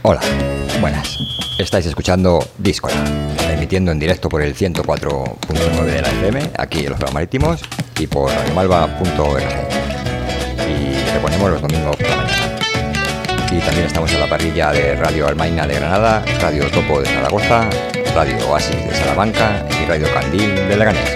Hola, buenas. Estáis escuchando Díscola, emitiendo en directo por el 104.9 de la FM, aquí en los Prados Marítimos, y por radiomalva.org. Y reponemos los domingos por la mañana. Y también estamos en la parrilla de Radio Almaina de Granada, Radio Topo de Zaragoza, Radio Oasis de Salamanca y Radio Candil de Leganés.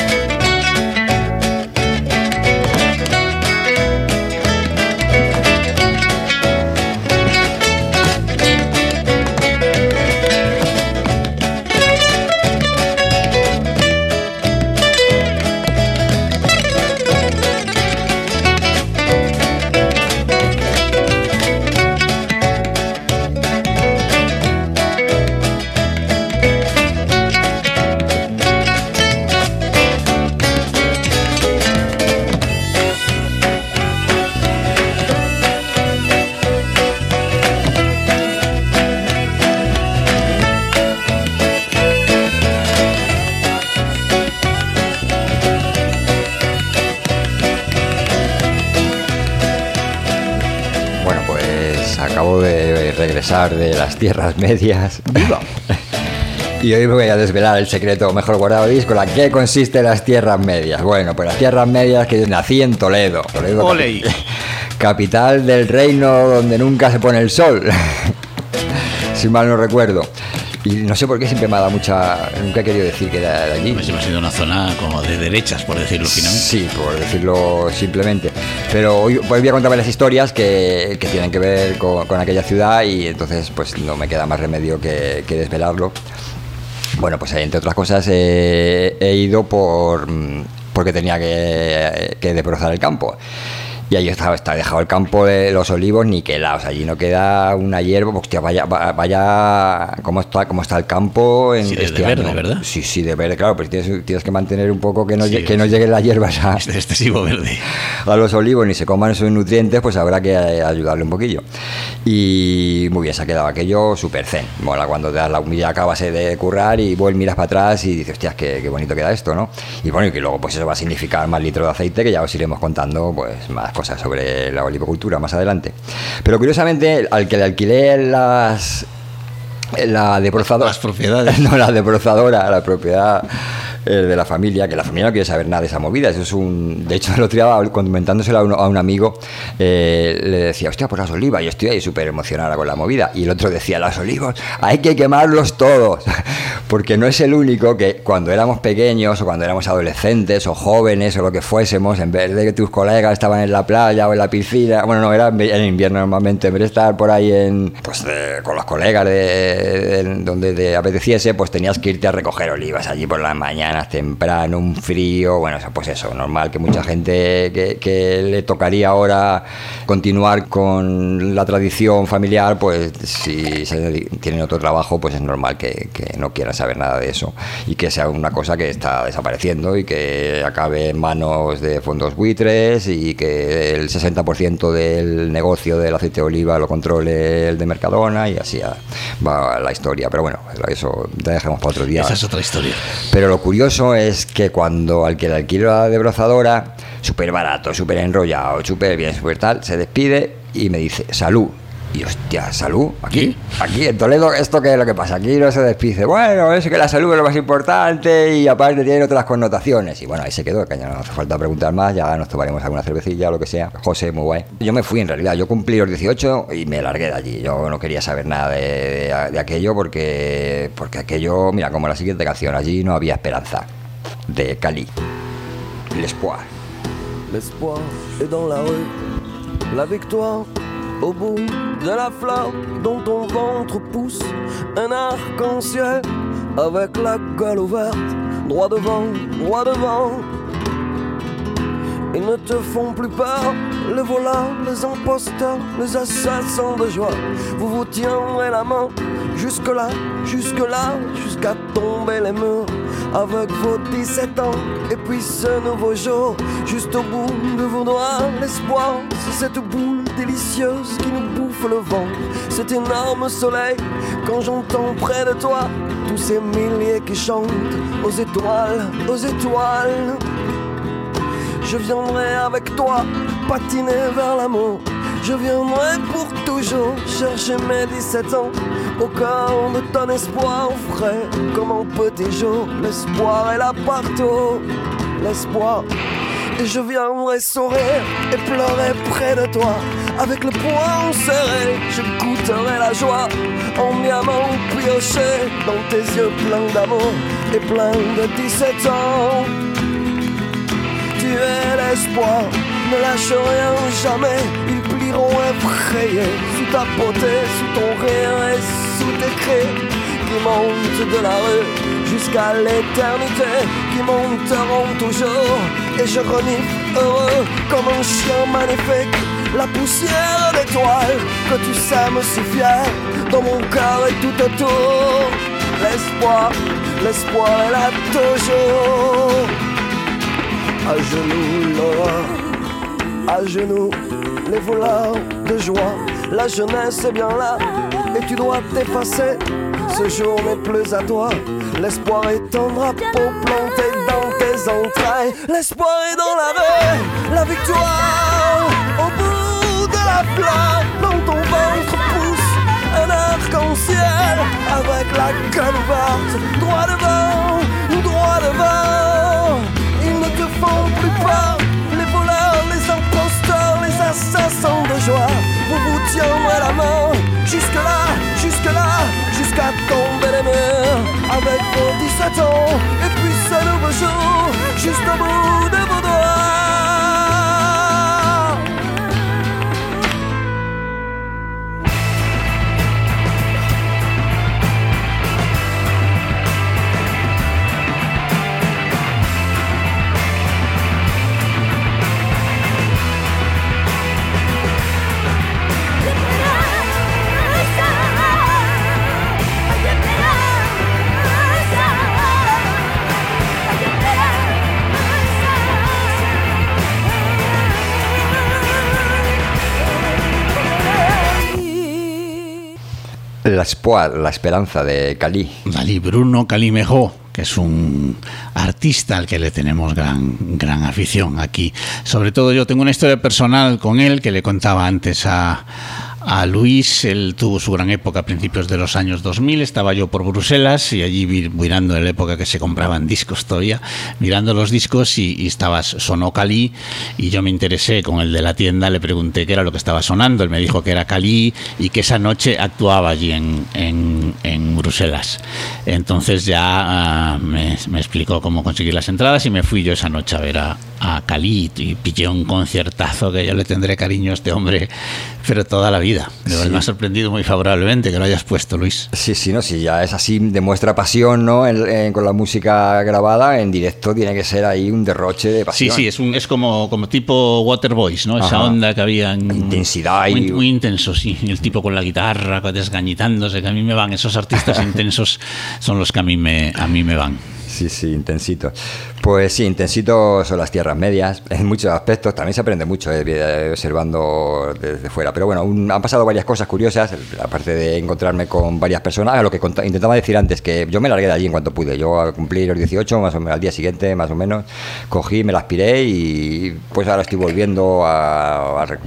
De las tierras medias. ¡Viva! Y hoy voy a desvelar el secreto mejor guardado de Díscola. ¿Qué consiste en las tierras medias? Bueno, pues las tierras medias, que nací en Toledo. ¡Oley! Capital del reino donde nunca se pone el sol. Si mal no recuerdo. Y no sé por qué siempre me ha dado mucha... Nunca he querido decir que era de allí. Pues siempre ha sido una zona como de derechas, por decirlo finamente. Sí, por decirlo simplemente. Pero hoy voy a contar varias historias que tienen que ver con aquella ciudad, y entonces pues no me queda más remedio que desvelarlo. Bueno, pues entre otras cosas he ido porque tenía que desbrozar el campo. Y ahí está dejado el campo de los olivos niquelados. Allí no queda una hierba. Hostia, vaya cómo está el campo en este año. Verde, ¿verdad? Sí, de verde, claro, pero tienes que mantener un poco que no lleguen las hierbas excesivo verde a los olivos, ni se coman esos nutrientes, pues habrá que ayudarle un poquillo. Y muy bien, se ha quedado aquello súper zen. Mola cuando te das la humilla, acabas de currar y miras para atrás y dices, hostias, qué bonito queda esto, ¿no? Y bueno, y que luego pues eso va a significar más litros de aceite, que ya os iremos contando pues más cosas sobre la olivicultura más adelante. Pero curiosamente, al que le alquilé la debrozadora, las propiedades, no, la debrozadora, la propiedad de la familia, que la familia no quiere saber nada de esa movida. Eso es de hecho, el otro día, comentándoselo a un amigo, le decía, hostia, pues las olivas, yo estoy ahí súper emocionada con la movida, y el otro decía, las olivas hay que quemarlos todos, porque no es el único que cuando éramos pequeños o cuando éramos adolescentes o jóvenes o lo que fuésemos, en vez de que tus colegas estaban en la playa o en la piscina, bueno, no, era en invierno normalmente, en vez de estar por ahí con los colegas donde te apeteciese, pues tenías que irte a recoger olivas allí por las mañanas temprano, un frío, bueno, pues eso, normal que mucha gente que le tocaría ahora continuar con la tradición familiar, pues si tienen otro trabajo, pues es normal que no quieran saber nada de eso, y que sea una cosa que está desapareciendo y que acabe en manos de fondos buitres, y que el 60% del negocio del aceite de oliva lo controle el de Mercadona, y así va la historia. Pero bueno, eso te dejamos para otro día. Esa es otra historia. Pero lo curioso es que cuando al que le alquilo la debrozadora, súper barato, súper enrollado, súper bien, súper tal, se despide y me dice, salud. Y hostia, ¿salud? ¿Aquí en Toledo? ¿Esto qué es lo que pasa? Aquí no se despide. Bueno, es que la salud es lo más importante y aparte tiene otras connotaciones. Y bueno, ahí se quedó, que ya no hace falta preguntar más, ya nos tomaremos alguna cervecilla o lo que sea. José, muy guay. Yo me fui, en realidad, yo cumplí los 18 y me largué de allí. Yo no quería saber nada de aquello porque aquello, mira, como la siguiente canción, allí no había esperanza. De Cali. L'espoir. L'espoir est dans la rue, la victoire au bout de la fleur dont ton ventre pousse un arc-en-ciel avec la gueule ouverte, droit devant, droit devant. Ils ne te font plus peur, les voleurs, les imposteurs, les assassins de joie. Vous vous tiendrez la main jusque-là, jusque-là, jusqu'à tomber les murs. Avec vos 17 ans et puis ce nouveau jour, juste au bout de vos doigts, l'espoir, c'est cette boule délicieuse qui nous bouffe le ventre, cet énorme soleil, quand j'entends près de toi tous ces milliers qui chantent aux étoiles, aux étoiles. Je viendrai avec toi patiner vers l'amour, Je viendrai pour toujours chercher mes 17 ans au cœur de ton espoir frais comme un petit jour. L'espoir est là partout, l'espoir. Et je viendrai sourire et pleurer près de toi. Avec le poing serré, je goûterai la joie en diamant pioché dans tes yeux pleins d'amour et pleins de 17 ans. Tu es l'espoir, ne lâche rien jamais. Ils plieront effrayés sous ta beauté, sous ton rire et sous tes cris qui montent de la rue jusqu'à l'éternité, qui monteront toujours. Et je renifle heureux comme un chien magnifique la poussière d'étoiles que tu sèmes si fier dans mon cœur et tout autour. L'espoir, l'espoir est là toujours. À genoux l'aurore, à genoux les voleurs de joie. La jeunesse est bien là et tu dois t'effacer. Ce jour n'est plus à toi. L'espoir est un drapeau planté dans tes entrailles. L'espoir est dans la rue, la victoire au bout de la flamme. Dans ton ventre pousse un arc-en-ciel avec la canne ouverte. Droit devant, droit devant. Ils ne te font plus peur, les voleurs, les imposteurs, les assassins de joie. Vous vous tiendrez la main jusque-là, jusque-là, jusqu'à tomber les murs avec vos 17 ans. Et puis ce nouveau jour, juste au bout de vos doigts. L'espoir, la esperanza de Cali. Dalí, Bruno Calimejó, que es un artista al que le tenemos gran afición aquí. Sobre todo yo tengo una historia personal con él que le contaba antes a Luis. Él tuvo su gran época a principios de los años 2000. Estaba yo por Bruselas y allí mirando en la época que se compraban discos todavía, mirando los discos y sonó Cali y yo me interesé con el de la tienda, le pregunté qué era lo que estaba sonando. Él me dijo que era Cali y que esa noche actuaba allí en Bruselas. Entonces ya me explicó cómo conseguir las entradas y me fui yo esa noche a ver a Cali y pillé un conciertazo que yo le tendré cariño a este hombre, pero toda la vida. Sí. Me ha sorprendido muy favorablemente que lo hayas puesto, Luis. Sí, no, sí, ya es así, demuestra pasión, ¿no? Con la música grabada, en directo tiene que ser ahí un derroche de pasión. Sí, es como tipo Waterboys, ¿no? Esa onda que había en intensidad muy intenso, sí. Y el tipo con la guitarra desgañitándose, que a mí me van, esos artistas intensos son los que a mí me van. Sí, intensito. Pues sí, intensito son las tierras medias, en muchos aspectos. También se aprende mucho observando desde fuera. Pero bueno, han pasado varias cosas curiosas, aparte de encontrarme con varias personas. Lo que intentaba decir antes, que yo me largué de allí en cuanto pude. Yo al cumplir los 18, más o menos, al día siguiente, más o menos, cogí, me la aspiré y pues ahora estoy volviendo al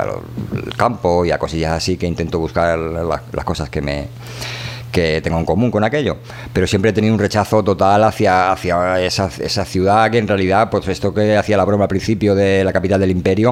campo y a cosillas así, que intento buscar las cosas que tengo en común con aquello, pero siempre he tenido un rechazo total hacia esa ciudad, que en realidad, pues esto que hacía la broma al principio de la capital del imperio,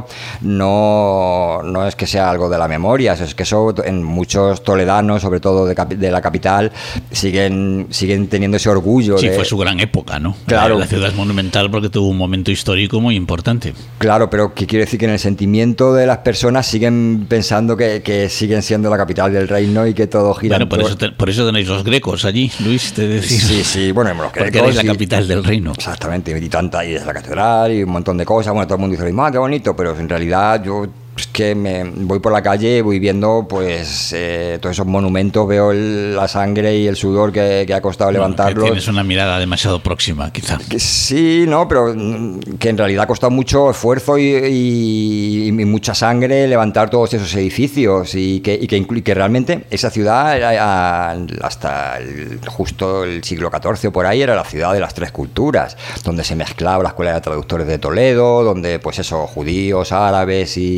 no es que sea algo de la memoria, es que eso en muchos toledanos, sobre todo de la capital, siguen teniendo ese orgullo. Sí, fue su gran época, ¿no? Claro. La ciudad es monumental porque tuvo un momento histórico muy importante. Claro, pero ¿qué quiere decir? Que en el sentimiento de las personas siguen pensando que siguen siendo la capital del reino y que todo gira. Bueno, por eso tenéis los grecos allí, Luis, te decís. Sí, bueno, los grecos. Porque eres la capital del reino. Exactamente, y tanta, y es la catedral y un montón de cosas. Bueno, todo el mundo dice, qué bonito, pero en realidad yo es que me voy por la calle y voy viendo pues todos esos monumentos, veo la sangre y el sudor que ha costado levantarlos. Tienes una mirada demasiado próxima, quizá. Sí, no, pero que en realidad ha costado mucho esfuerzo y mucha sangre levantar todos esos edificios y que realmente esa ciudad era, hasta justo el siglo XIV o por ahí, era la ciudad de las tres culturas, donde se mezclaba la escuela de traductores de Toledo, donde pues eso, judíos, árabes y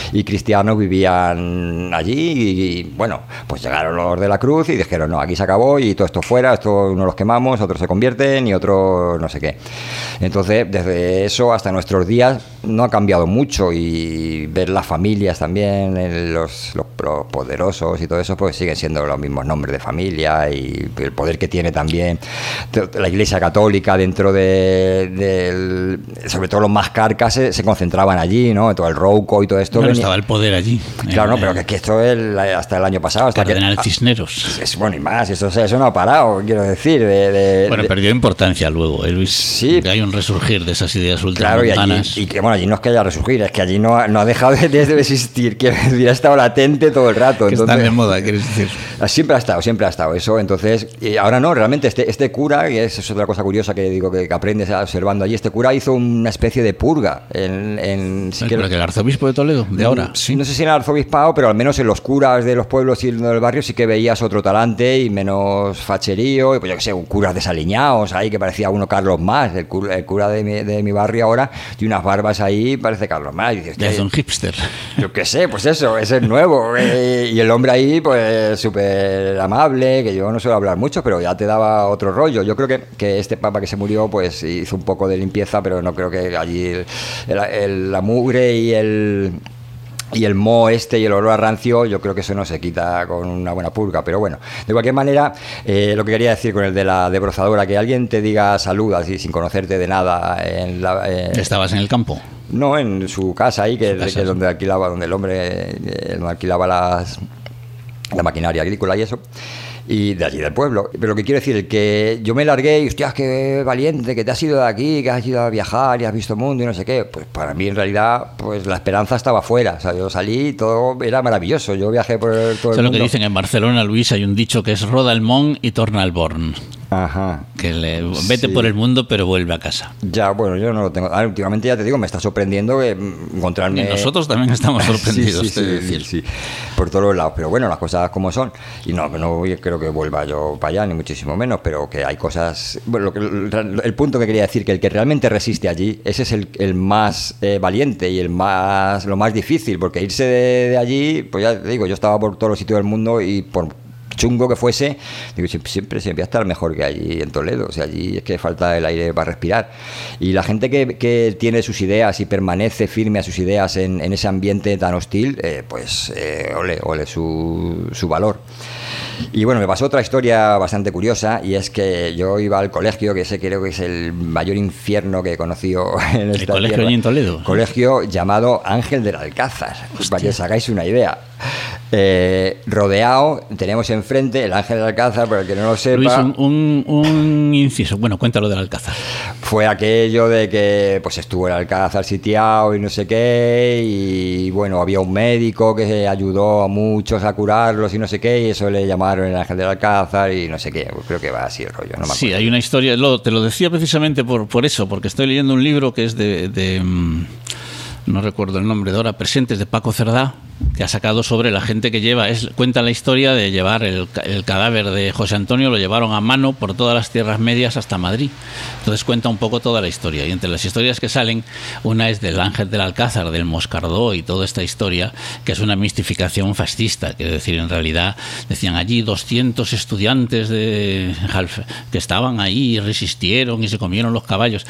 y cristianos vivían allí y bueno, pues llegaron los de la Cruz y dijeron, no, aquí se acabó y todo esto fuera, esto unos los quemamos, otros se convierten y otros no sé qué. Entonces, desde eso hasta nuestros días no ha cambiado mucho y ver las familias también, los poderosos y todo eso, pues siguen siendo los mismos nombres de familia y el poder que tiene también la Iglesia Católica dentro sobre todo los más carcas se concentraban allí, ¿no? Todo el Rouco y todo esto. Bueno, estaba el poder allí. Claro, no, pero que esto es hasta el año pasado. Hasta Cardenal Cisneros. Bueno, y más, eso no ha parado, quiero decir. Bueno, perdió importancia luego, Luis. Sí. Que hay un resurgir de esas ideas ultramontanas. Claro, y que bueno, allí no es que haya resurgir, es que allí no ha dejado de existir, que ha estado latente todo el rato. Que entonces, está de moda, quieres decir. Siempre ha estado eso. Entonces, ahora no, realmente este cura, y es otra cosa curiosa que digo que aprendes observando allí, este cura hizo una especie de purga Pero que el arzobispo de Toledo, de ahora. Sí, no sé si en el arzobispado, pero al menos en los curas de los pueblos y del barrio sí que veías otro talante y menos facherío, y pues yo que sé, curas desaliñados ahí que parecía uno Carlos Más, el cura de mi barrio ahora, tiene unas barbas ahí, parece Carlos Más. Y dices, es un hipster. Yo qué sé, pues eso, ese es nuevo. Y el hombre ahí, pues súper amable, que yo no suelo hablar mucho, pero ya te daba otro rollo. Yo creo que este papa que se murió, pues hizo un poco de limpieza, pero no creo que allí la mugre y el moho y el olor a rancio, yo creo que eso no se quita con una buena purga, pero bueno, de cualquier manera, lo que quería decir con el de la debrozadora, que alguien te diga salud así sin conocerte de nada ¿estabas en el campo? No, en su casa ahí, que es donde alquilaba, donde el hombre alquilaba la maquinaria agrícola y eso, y de allí del pueblo. Pero lo que quiero decir es que yo me largué y, hostias, qué valiente, que te has ido de aquí, que has ido a viajar y has visto mundo y no sé qué. Pues para mí en realidad pues la esperanza estaba fuera. O sea, yo salí y todo era maravilloso. Yo viajé por todo el mundo. Lo que dicen en Barcelona, Luis, hay un dicho que es roda el món y torna al born. Ajá. Que vete por el mundo pero vuelve a casa. Ya, bueno, yo no lo tengo. Últimamente ya te digo, me está sorprendiendo encontrarme. Y nosotros también estamos sorprendidos. Sí, por todos los lados. Pero bueno, las cosas como son. Y no creo que vuelva yo para allá, ni muchísimo menos, pero que hay cosas. Bueno, el punto que quería decir, que el que realmente resiste allí, ese es el más valiente y lo más difícil, porque irse de allí, pues ya te digo, yo estaba por todos los sitios del mundo y por chungo que fuese, digo, siempre va a estar mejor que allí en Toledo. O sea, allí es que falta el aire para respirar. Y la gente que tiene sus ideas y permanece firme a sus ideas en ese ambiente tan hostil, pues ole su valor. Y bueno, me pasó otra historia bastante curiosa, y es que yo iba al colegio, que ese creo que es el mayor infierno que he conocido en esta tierra. ¿El colegio allí en Toledo? Colegio llamado Ángel del Alcázar, para que os hagáis una idea. Rodeado, tenemos enfrente el Ángel del Alcázar, para el que no lo sepa. Luis, un inciso. Bueno, cuéntalo del Alcázar. Fue aquello de que pues estuvo el Alcázar sitiado y no sé qué, y bueno, había un médico que ayudó a muchos a curarlos y no sé qué, y eso le llamaron el Ángel del Alcázar y no sé qué. Creo que va así el rollo, no me acuerdo. Sí, hay una historia, te lo decía precisamente por eso, porque estoy leyendo un libro que es no recuerdo el nombre de ahora, Presentes, de Paco Cerdá, que ha sacado sobre la gente que cuenta la historia de llevar el cadáver de José Antonio, lo llevaron a mano por todas las tierras medias hasta Madrid. Entonces cuenta un poco toda la historia, y entre las historias que salen, una es del Ángel del Alcázar, del Moscardó y toda esta historia, que es una mistificación fascista, que es decir, en realidad decían allí 200 estudiantes que estaban ahí y resistieron y se comieron los caballos.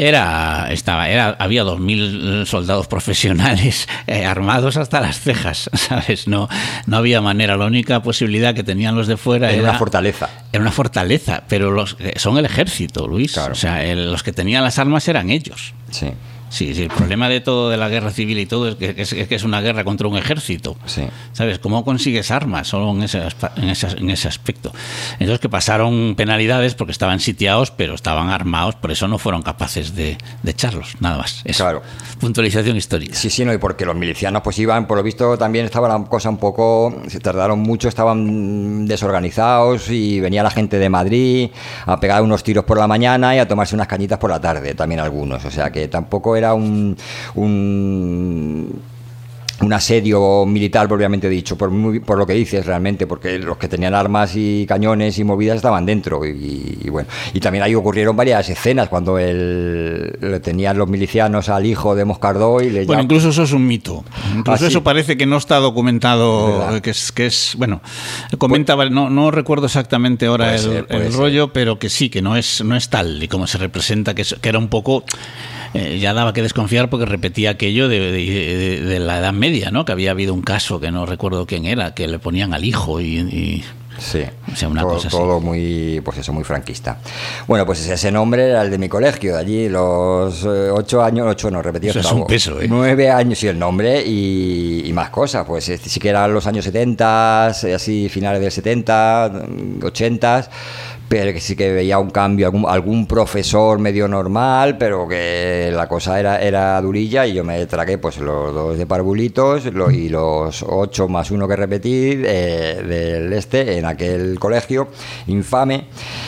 Había 2.000 soldados profesionales armados hasta las cejas, ¿sabes? No había manera. La única posibilidad que tenían los de fuera era una fortaleza. Era una fortaleza, pero son el ejército, Luis. Claro. O sea, los que tenían las armas eran ellos. Sí. Sí, el problema de todo, de la guerra civil y todo, es que es una guerra contra un ejército. Sí. ¿Sabes? ¿Cómo consigues armas? Solo en ese aspecto. Entonces, que pasaron penalidades porque estaban sitiados, pero estaban armados, por eso no fueron capaces de echarlos, nada más. Eso. Claro. Puntualización histórica. Sí, no, y porque los milicianos pues iban, por lo visto también estaba la cosa un poco, se tardaron mucho, estaban desorganizados, y venía la gente de Madrid a pegar unos tiros por la mañana y a tomarse unas cañitas por la tarde, también algunos. O sea que tampoco era un asedio militar propiamente dicho, por lo que dices realmente, porque los que tenían armas y cañones y movidas estaban dentro y bueno, y también ahí ocurrieron varias escenas cuando le tenían los milicianos al hijo de Moscardó y le bueno, incluso eso es un mito, incluso eso parece que no está documentado, que es bueno, comentaba, no recuerdo exactamente ahora el rollo, pero que sí, que no es tal y como se representa, que era un poco... ya daba que desconfiar porque repetía aquello de la Edad Media, ¿no? Que había habido un caso que no recuerdo quién era, que le ponían al hijo y sí, o sea, una cosa todo así. muy, pues eso, muy franquista. Bueno, pues ese nombre era el de mi colegio, de allí los 8 años, 8 no, repetí, eso es un peso, 9 años, sí, el nombre y más cosas, pues sí que eran los años 70, así finales del 70, 80, pero que sí que veía un cambio, algún profesor medio normal, pero que la cosa era durilla y yo me tragué pues los 2 de parvulitos y los 8 más 1 que repetí del en aquel colegio infame.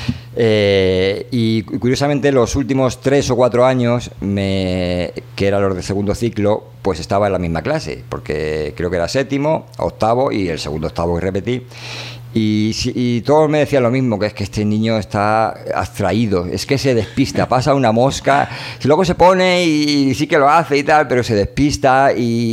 Y curiosamente los últimos 3 o 4 años que eran los de segundo ciclo, pues estaba en la misma clase, porque creo que era séptimo, octavo y el segundo octavo que repetí. Y todos me decían lo mismo, que es que este niño está abstraído, es que se despista, pasa una mosca, y luego se pone y sí que lo hace y tal, pero se despista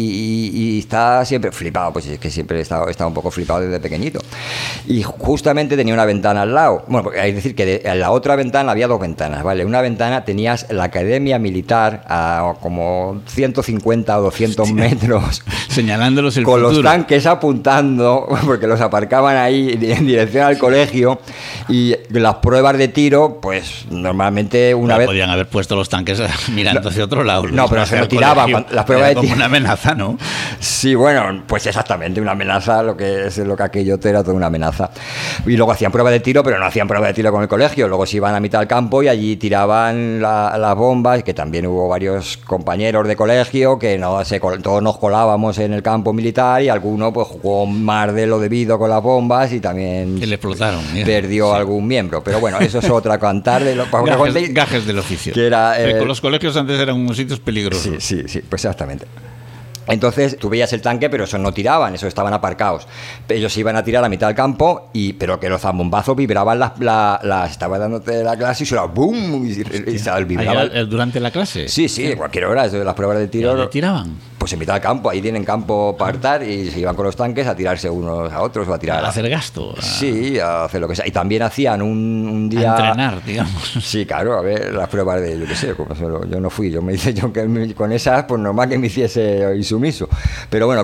y está siempre flipado, pues es que siempre he estado un poco flipado desde pequeñito. Y justamente tenía una ventana al lado, bueno, hay que decir que en la otra ventana había 2 ventanas, ¿vale? Una ventana tenías la academia militar a como 150 o 200 metros, señalándolos el con futuro, los tanques apuntando, porque los aparcaban ahí en dirección al colegio, y las pruebas de tiro, pues normalmente una vez podían haber puesto los tanques mirando hacia otro lado. No, pero se lo tiraban. Las pruebas de como tiro, una amenaza, ¿no? Sí, bueno, pues exactamente, una amenaza, lo que aquello era toda una amenaza. Y luego hacían pruebas de tiro, pero no hacían pruebas de tiro con el colegio. Luego se iban a mitad del campo y allí tiraban las bombas, que también hubo varios compañeros de colegio que todos nos colábamos en el campo militar y alguno pues jugó más de lo debido con las bombas y también le explotaron, perdió algún miembro, pero bueno, eso es otra cantar de gajes del oficio, que era, los colegios antes eran unos sitios peligrosos. Sí, pues exactamente. Entonces tú veías el tanque, pero esos no tiraban, esos estaban aparcados. Ellos iban a tirar a mitad del campo, pero que los zambombazos vibraban estaba dándote la clase y sonaba ¡boom! Y vibraba. ¿Durante la clase? Sí, a cualquier hora, las pruebas de tiro. ¿Le tiraban? Pues en mitad del campo, ahí tienen campo para estar y se iban con los tanques a tirarse unos a otros o a tirar. A hacer gasto. Sí, a hacer lo que sea. Y también hacían un día. A entrenar, digamos. Sí, claro, a ver, las pruebas de, yo qué sé, yo no fui, yo me hice con esas, pues normal que me hiciese insumiso. Pero bueno,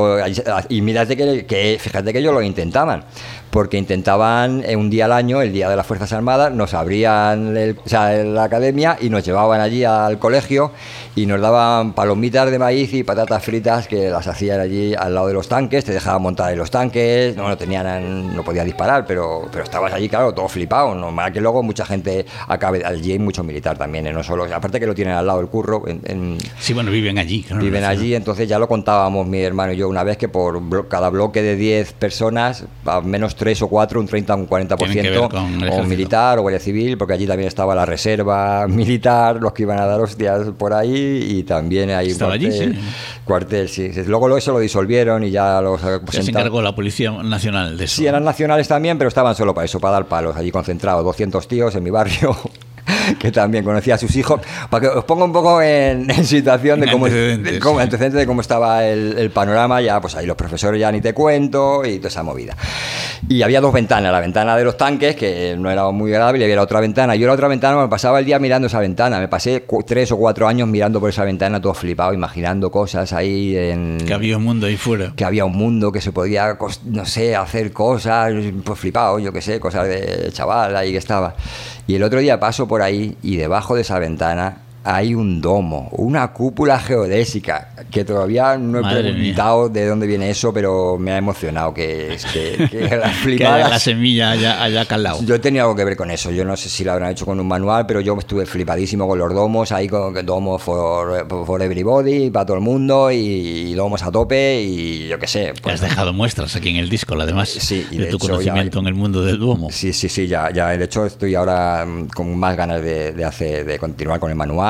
y mírate que fíjate que ellos lo intentaban, porque intentaban un día al año, el día de las Fuerzas Armadas, nos abrían la academia y nos llevaban allí al colegio y nos daban palomitas de maíz y patatas fritas que las hacían allí al lado de los tanques, te dejaban montar en los tanques, no podías disparar, pero estabas allí, claro, todo flipado. Normal que luego mucha gente acabe, allí hay mucho militar también, no solo, aparte que lo tienen al lado del curro. Sí, bueno, viven allí. Claro, viven allí, entonces ya lo contábamos mi hermano y yo una vez, que por cada bloque de 10 personas, al menos 3 o 4, un 30 o un 40% o militar o guardia civil, porque allí también estaba la reserva militar, los que iban a dar hostias por ahí, y también hay un cuartel, sí. Luego eso lo disolvieron y ya los se encargó la Policía Nacional de eso. Sí, eran nacionales también, pero estaban solo para eso, para dar palos, allí concentrados, 200 tíos en mi barrio. Que también conocía a sus hijos, para que os ponga un poco en situación de antecedentes de cómo estaba el panorama. Ya pues ahí los profesores ya ni te cuento, y toda esa movida. Y había 2 ventanas, la ventana de los tanques, que no era muy agradable, y había la otra ventana. Yo la otra ventana me pasaba el día mirando esa ventana, me pasé 3 o 4 años mirando por esa ventana, todo flipado, imaginando cosas ahí que había un mundo ahí fuera, que había un mundo, que se podía, no sé, hacer cosas, pues flipado, yo qué sé, cosas de chaval ahí que estaba. Y el otro día paso por ahí y debajo de esa ventana hay un domo, una cúpula geodésica, que todavía no he preguntado de dónde viene eso, pero me ha emocionado que las flipadas, que la semilla haya calado. Yo tenía algo que ver con eso, yo no sé si lo habrán hecho con un manual, pero yo estuve flipadísimo con los domos, ahí con domos for everybody, para todo el mundo, y domos a tope, y yo qué sé. Pues, has dejado muestras aquí en el disco, además, sí, y de tu conocimiento en el mundo del domo. Sí, ya de hecho estoy ahora con más ganas de continuar con el manual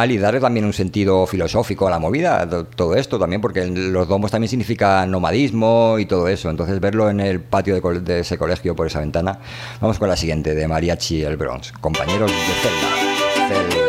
personal y darle también un sentido filosófico a la movida, todo esto también, porque los domos también significan nomadismo y todo eso. Entonces, verlo en el patio de ese colegio por esa ventana. Vamos con la siguiente, de Mariachi el Bronx, compañeros de celda.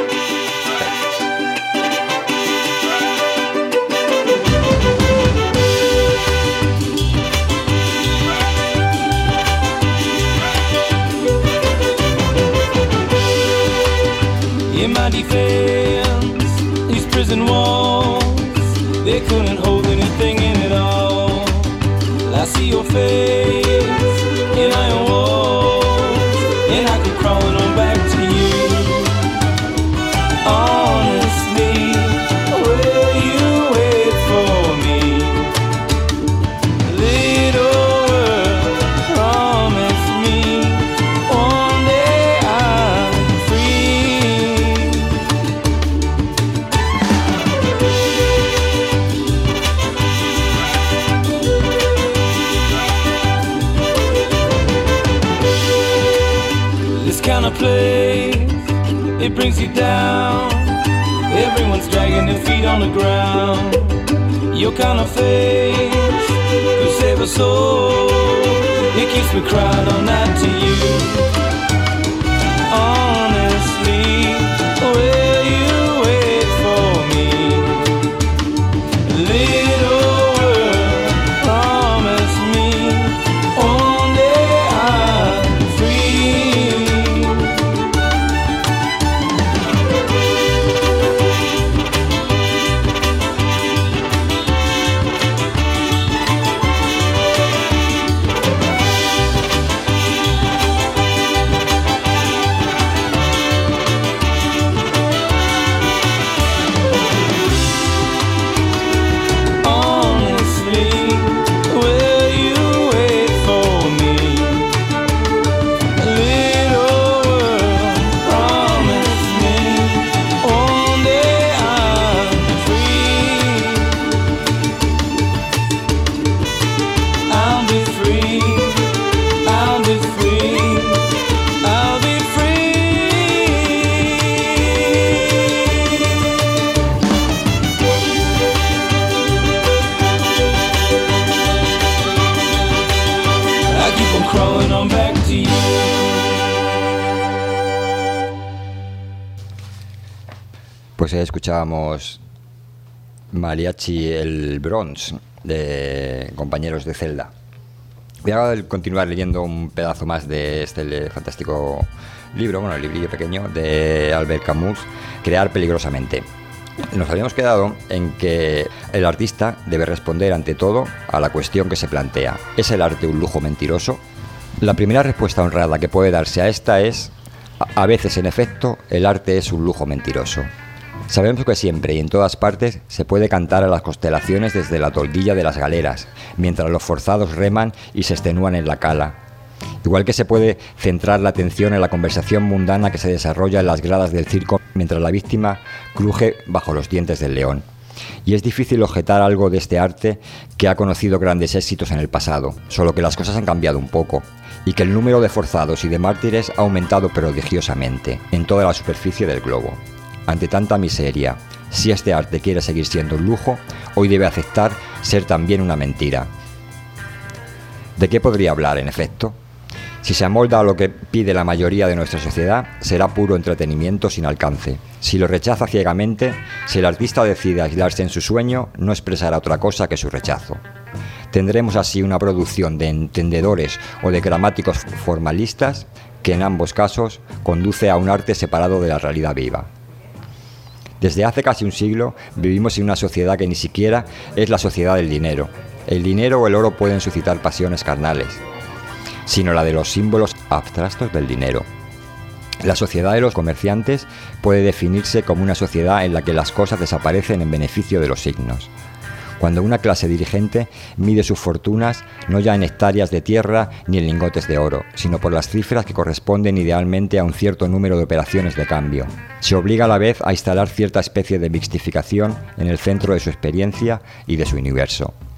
In my defense, these prison walls, they couldn't hold anything in it all. I see your face in iron walls, and I keep crawling on back to you. Honestly, will you wait for me? Little world, promise me one day I'm free. This kind of place, it brings you down. Everyone's dragging their feet on the ground. Your kind of face could save a soul. It keeps me crying all night to you. Honestly, will you wait for me? Little world, promise me one day I'm free. Honestly, will you wait for me? Little world, promise me one day I'm free. I'll be free. I'll be free. I'll be free. I keep on crawling on back to you. Pues escuchábamos Mariachi el Bronx, de compañeros de celda. Voy a continuar leyendo un pedazo más de este fantástico libro, bueno, el librillo pequeño de Albert Camus, Crear peligrosamente. Nos habíamos quedado en que el artista debe responder ante todo a la cuestión que se plantea: ¿es el arte un lujo mentiroso? La primera respuesta honrada que puede darse a esta es: a veces, en efecto, el arte es un lujo mentiroso. Sabemos que siempre y en todas partes se puede cantar a las constelaciones desde la toldilla de las galeras, mientras los forzados reman y se extenúan en la cala. Igual que se puede centrar la atención en la conversación mundana que se desarrolla en las gradas del circo mientras la víctima cruje bajo los dientes del león. Y es difícil objetar algo de este arte que ha conocido grandes éxitos en el pasado, solo que las cosas han cambiado un poco, y que el número de forzados y de mártires ha aumentado prodigiosamente en toda la superficie del globo. Ante tanta miseria, si este arte quiere seguir siendo un lujo, hoy debe aceptar ser también una mentira. ¿De qué podría hablar, en efecto? Si se amolda a lo que pide la mayoría de nuestra sociedad, será puro entretenimiento sin alcance. Si lo rechaza ciegamente, si el artista decide aislarse en su sueño, no expresará otra cosa que su rechazo. Tendremos así una producción de entendedores o de gramáticos formalistas que en ambos casos conduce a un arte separado de la realidad viva. Desde hace casi un siglo vivimos en una sociedad que ni siquiera es la sociedad del dinero. El dinero o el oro pueden suscitar pasiones carnales, sino la de los símbolos abstractos del dinero. La sociedad de los comerciantes puede definirse como una sociedad en la que las cosas desaparecen en beneficio de los signos. Cuando una clase dirigente mide sus fortunas no ya en hectáreas de tierra ni en lingotes de oro, sino por las cifras que corresponden idealmente a un cierto número de operaciones de cambio. Se obliga a la vez a instalar cierta especie de mixtificación en el centro de su experiencia y de su universo.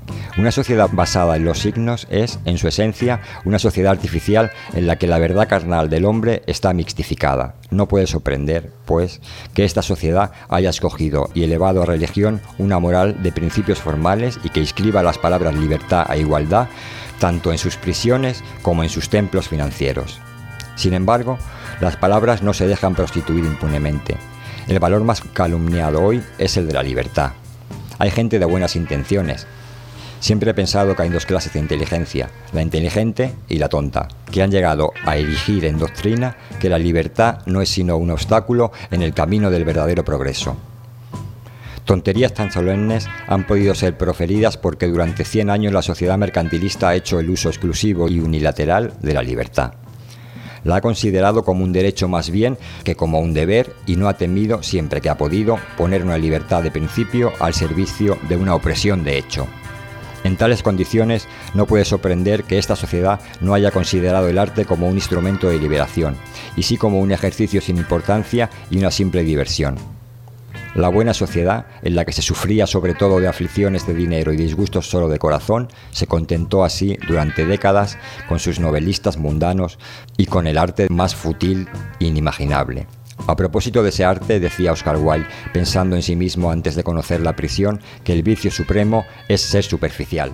Una sociedad basada en los signos es, en su esencia, una sociedad artificial en la que la verdad carnal del hombre está mixtificada. No puede sorprender, pues, que esta sociedad haya escogido y elevado a religión una moral de principios formales y que inscriba las palabras libertad e igualdad tanto en sus prisiones como en sus templos financieros. Sin embargo, las palabras no se dejan prostituir impunemente. El valor más calumniado hoy es el de la libertad. Hay gente de buenas intenciones. Siempre he pensado que hay dos clases de inteligencia, la inteligente y la tonta, que han llegado a erigir en doctrina que la libertad no es sino un obstáculo en el camino del verdadero progreso. Tonterías tan solemnes han podido ser proferidas porque durante 100 años la sociedad mercantilista ha hecho el uso exclusivo y unilateral de la libertad. La ha considerado como un derecho más bien que como un deber y no ha temido, siempre que ha podido, poner una libertad de principio al servicio de una opresión de hecho. En tales condiciones no puede sorprender que esta sociedad no haya considerado el arte como un instrumento de liberación, y sí como un ejercicio sin importancia y una simple diversión. La buena sociedad, en la que se sufría sobre todo de aflicciones de dinero y disgustos solo de corazón, se contentó así durante décadas con sus novelistas mundanos y con el arte más fútil e inimaginable. A propósito de ese arte, decía Oscar Wilde, pensando en sí mismo antes de conocer la prisión, que el vicio supremo es ser superficial.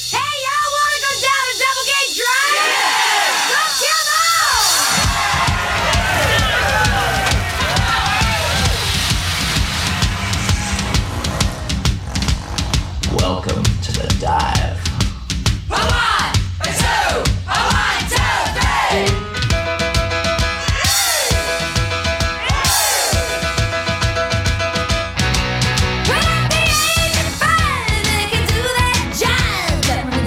Welcome to the dive. When at the age of 5, they can do that jive.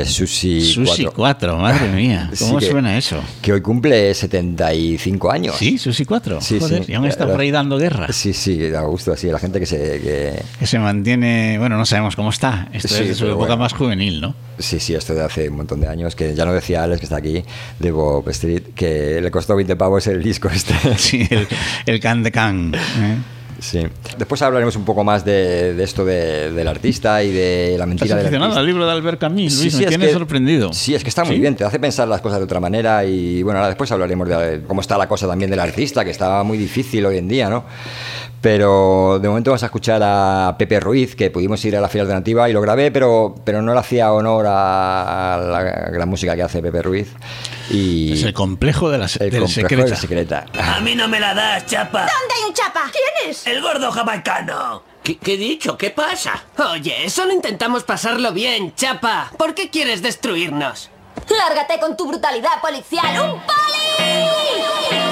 Susi 4, madre mía. ¿Cómo Sí, suena eso? Que hoy cumple 75 años. Sí, Susi 4. Sí, Joder, sí. y aún está por ahí dando guerra. Sí, da gusto así, la gente que Se mantiene, bueno, no sabemos cómo está. Esto Sí, es de su pero época bueno. más juvenil, ¿no? Sí, esto de hace un montón de años, que ya no decía Alex, que está aquí, de Bob Street, que le costó 20 pavos el disco este. Sí, el can de can. Sí. Después hablaremos un poco más de esto del artista y de la mentira ¿Estás del aficionado artista. al libro de Albert Camus, Luis? Sí, Me es tiene que- sorprendido. Sí, es que está muy bien, te hace pensar las cosas de otra manera y bueno, ahora después hablaremos de cómo está la cosa también del artista, que está muy difícil hoy en día, ¿no? Pero de momento vamos a escuchar a Pepe Ruiz, que pudimos ir a la Feria Alternativa y lo grabé, pero no le hacía honor a la gran música que hace Pepe Ruiz. Y Es el complejo de la el del complejo secreta. de la secreta. A mí no me la das, chapa. ¿Dónde hay un chapa? ¿Quién es? El gordo jamaicano. ¿Qué he dicho? ¿Qué pasa? Oye, solo intentamos pasarlo bien, chapa. ¿Por qué quieres destruirnos? Lárgate con tu brutalidad policial. ¡Un poli!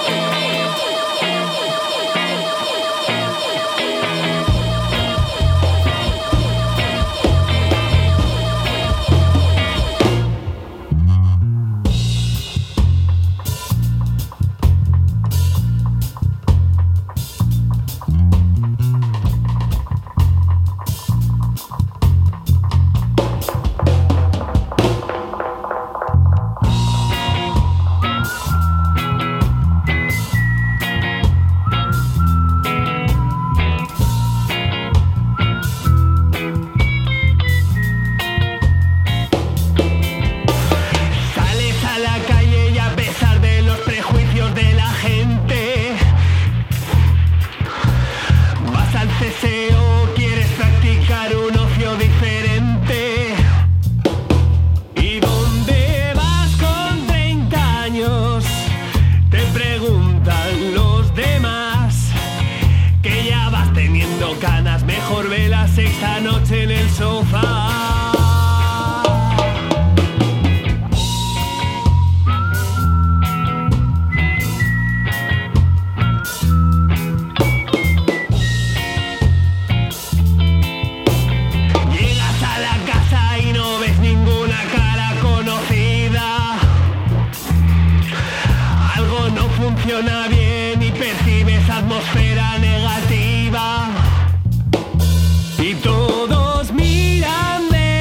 Sales a la calle y a pesar de los prejuicios de la gente, vas al CSO, quieres practicar un ocio diferente. ¿Y dónde vas con 30 años? Te preguntan los demás. Que ya vas teniendo canas, mejor ve la sexta noche en el sofá. Llegas a la casa y no ves ninguna cara conocida. Algo no funciona bien y percibes atmósfera negativa. Y todos miran de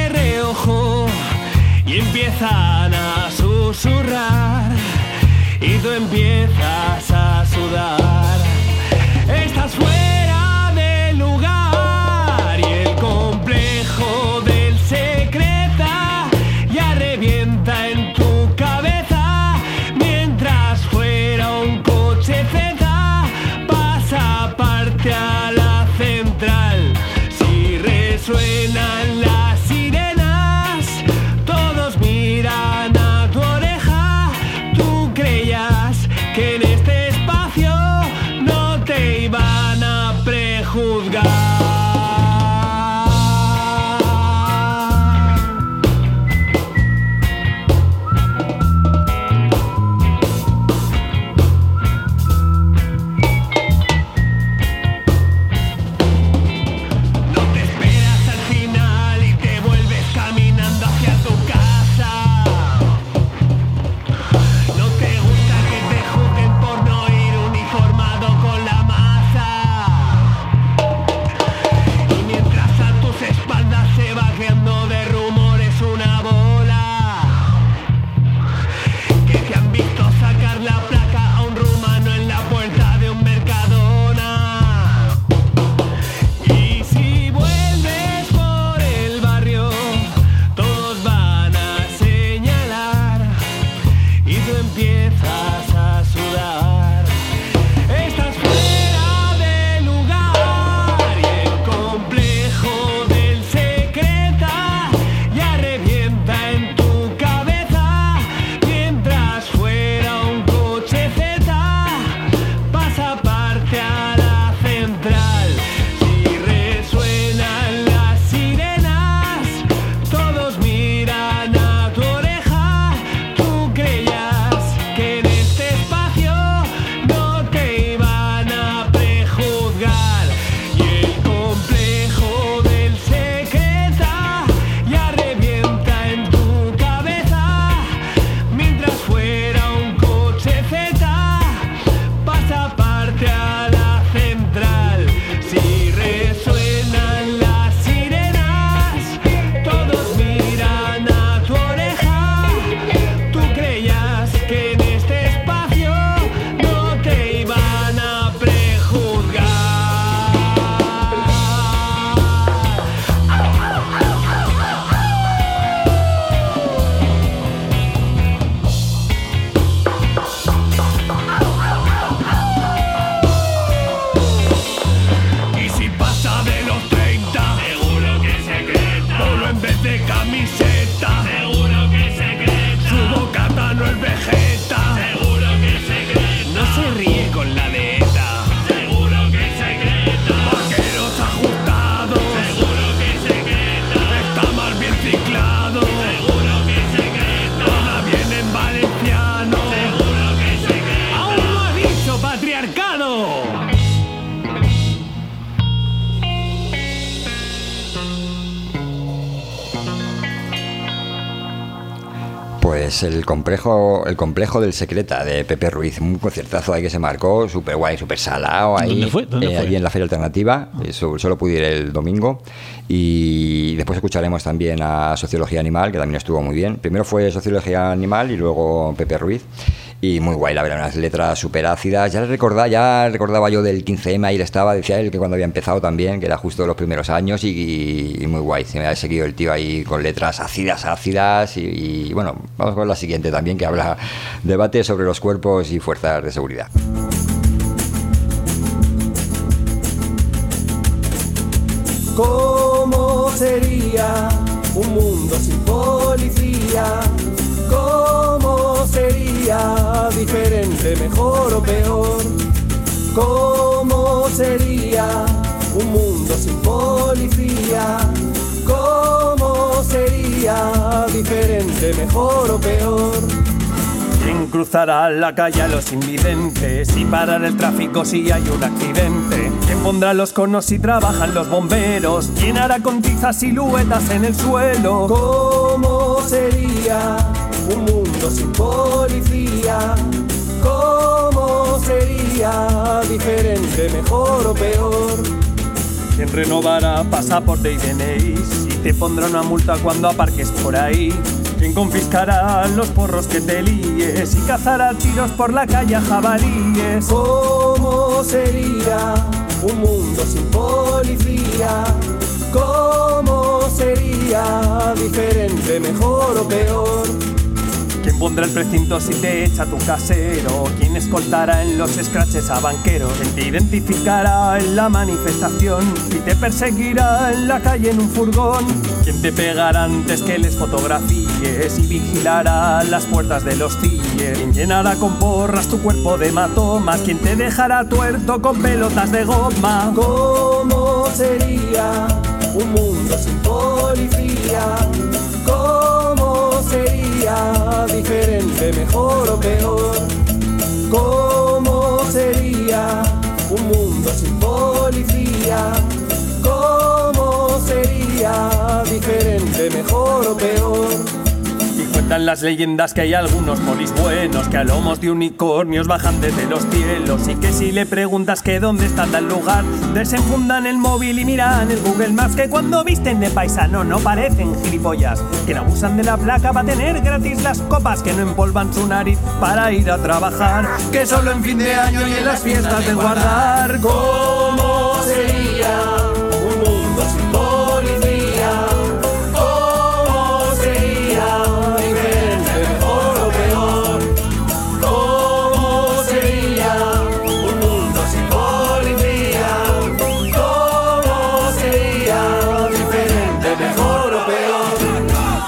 Pues el complejo del Secreta de Pepe Ruiz, un conciertazo ahí que se marcó, súper guay, súper salado ahí. ¿Dónde fue? Allí en la Feria Alternativa, solo pude ir el domingo. Y después escucharemos también a Sociología Animal, que también estuvo muy bien. Primero fue Sociología Animal y luego Pepe Ruiz. Y muy guay, la verdad, unas letras súper ácidas. Ya recordaba yo del 15M, ahí estaba, decía él que cuando había empezado también, que era justo los primeros años y muy guay. Se me ha seguido el tío ahí con letras ácidas y bueno, vamos con la siguiente también, que habla debate sobre los cuerpos y fuerzas de seguridad. ¿Cómo sería un mundo sin policía? ¿Cómo sería diferente, mejor o peor? ¿Cómo sería un mundo sin policía? ¿Cómo sería diferente, mejor o peor? ¿Quién cruzará la calle a los invidentes y parará el tráfico si hay un accidente? ¿Quién pondrá los conos si trabajan los bomberos? ¿Quién hará con tizas siluetas en el suelo? ¿Cómo sería un mundo sin policía? ¿Cómo sería diferente, mejor o peor? ¿Quién renovará pasaporte y DNI y te pondrá una multa cuando aparques por ahí? ¿Quién confiscará los porros que te líes y cazará tiros por la calle a jabalíes? ¿Cómo sería un mundo sin policía? ¿Cómo sería diferente, mejor o peor? ¿Quién pondrá el precinto si te echa tu casero? ¿Quién escoltará en los scratches a banqueros? ¿Quién te identificará en la manifestación y te perseguirá en la calle en un furgón? ¿Quién te pegará antes que les fotografíes y vigilará las puertas de los CIE? ¿Quién llenará con porras tu cuerpo de hematomas? ¿Quién te dejará tuerto con pelotas de goma? ¿Cómo sería un mundo sin policía? ¿Cómo sería diferente, mejor o peor? ¿Cómo sería un mundo sin policía? ¿Cómo sería diferente, mejor o peor? Y cuentan las leyendas que hay algunos polis buenos que a lomos de unicornios bajan desde los cielos y que si le preguntas que dónde está tal lugar, desenfundan el móvil y miran el Google Maps, que cuando visten de paisano no parecen gilipollas, que no abusan de la placa para tener gratis las copas, que no empolvan su nariz para ir a trabajar, que solo en fin de año y en las fiestas de guardar. ¿Cómo sería un mundo sin policía? ¿Cómo sería diferente, mejor o peor? ¿Cómo sería un mundo sin policía? ¿Cómo sería diferente, mejor o peor?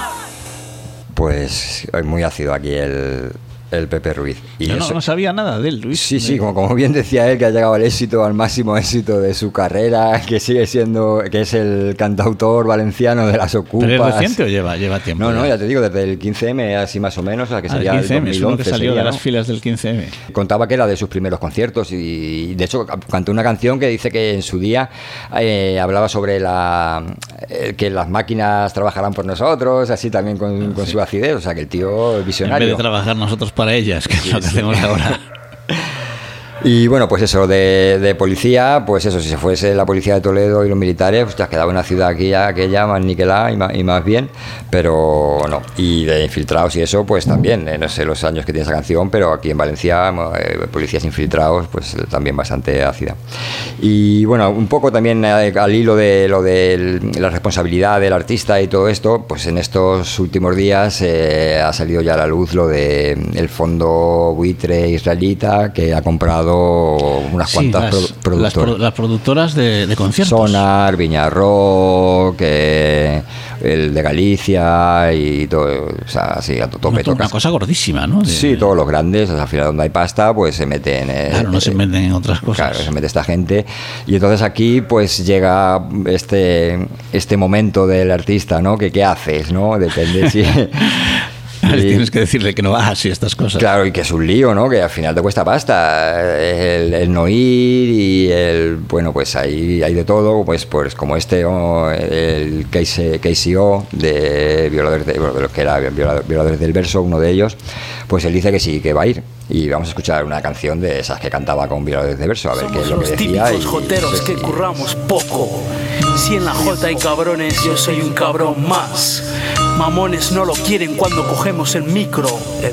Pues muy ácido aquí el Pepe Ruiz. Y yo no sabía nada de él, Luis. Sí, como bien decía él, que ha llegado al éxito, al máximo éxito de su carrera, que sigue siendo, que es el cantautor valenciano de las Ocupas. ¿Pero es reciente o lleva tiempo? No, ya te digo, desde el 15M, así más o menos, o sea, que sería el 15M, el 2011. que salió sería, de las filas del 15M. Contaba que era de sus primeros conciertos y de hecho cantó una canción que dice que en su día hablaba sobre que las máquinas trabajarán por nosotros, así también con su acidez, o sea, que el tío es visionario. En vez de trabajar nosotros para ellas, que es lo que hacemos ahora. Y bueno, pues eso, de policía, pues eso, si se fuese la policía de Toledo y los militares, pues ya quedaba una ciudad aquella más niquelada y más bien, pero no. Y de infiltrados y eso, pues también, no sé los años que tiene esa canción, pero aquí en Valencia, policías infiltrados, pues también bastante ácida. Y bueno, un poco también al hilo de lo de la responsabilidad del artista y todo esto, pues en estos últimos días ha salido ya a la luz lo de el fondo buitre israelita que ha comprado unas cuantas productoras. Las productoras de conciertos. Sonar, Viñarro, el de Galicia y todo, o sea, así a tope. Una cosa gordísima, ¿no? Sí, todos los grandes, al final donde hay pasta, pues se meten. Claro, no se meten en otras cosas. Claro, se mete esta gente. Y entonces aquí, pues llega este momento del artista, ¿no? Que qué haces, ¿no? Depende si. Tienes que decirle que no hagas y estas cosas. Claro, y que es un lío, ¿no? Que al final te cuesta pasta. El no ir y el... Bueno, pues ahí hay de todo, pues como el KCO de Violadores de los que era Violadores del Verso, uno de ellos, pues él dice que sí, que va a ir. Y vamos a escuchar una canción de esas que cantaba con Violadores de Verso, a ver qué es lo que decía. Somos los típicos joteros que curramos poco. Si en la jota hay cabrones, yo soy un cabrón más. Mamones no lo quieren cuando cogemos el micro.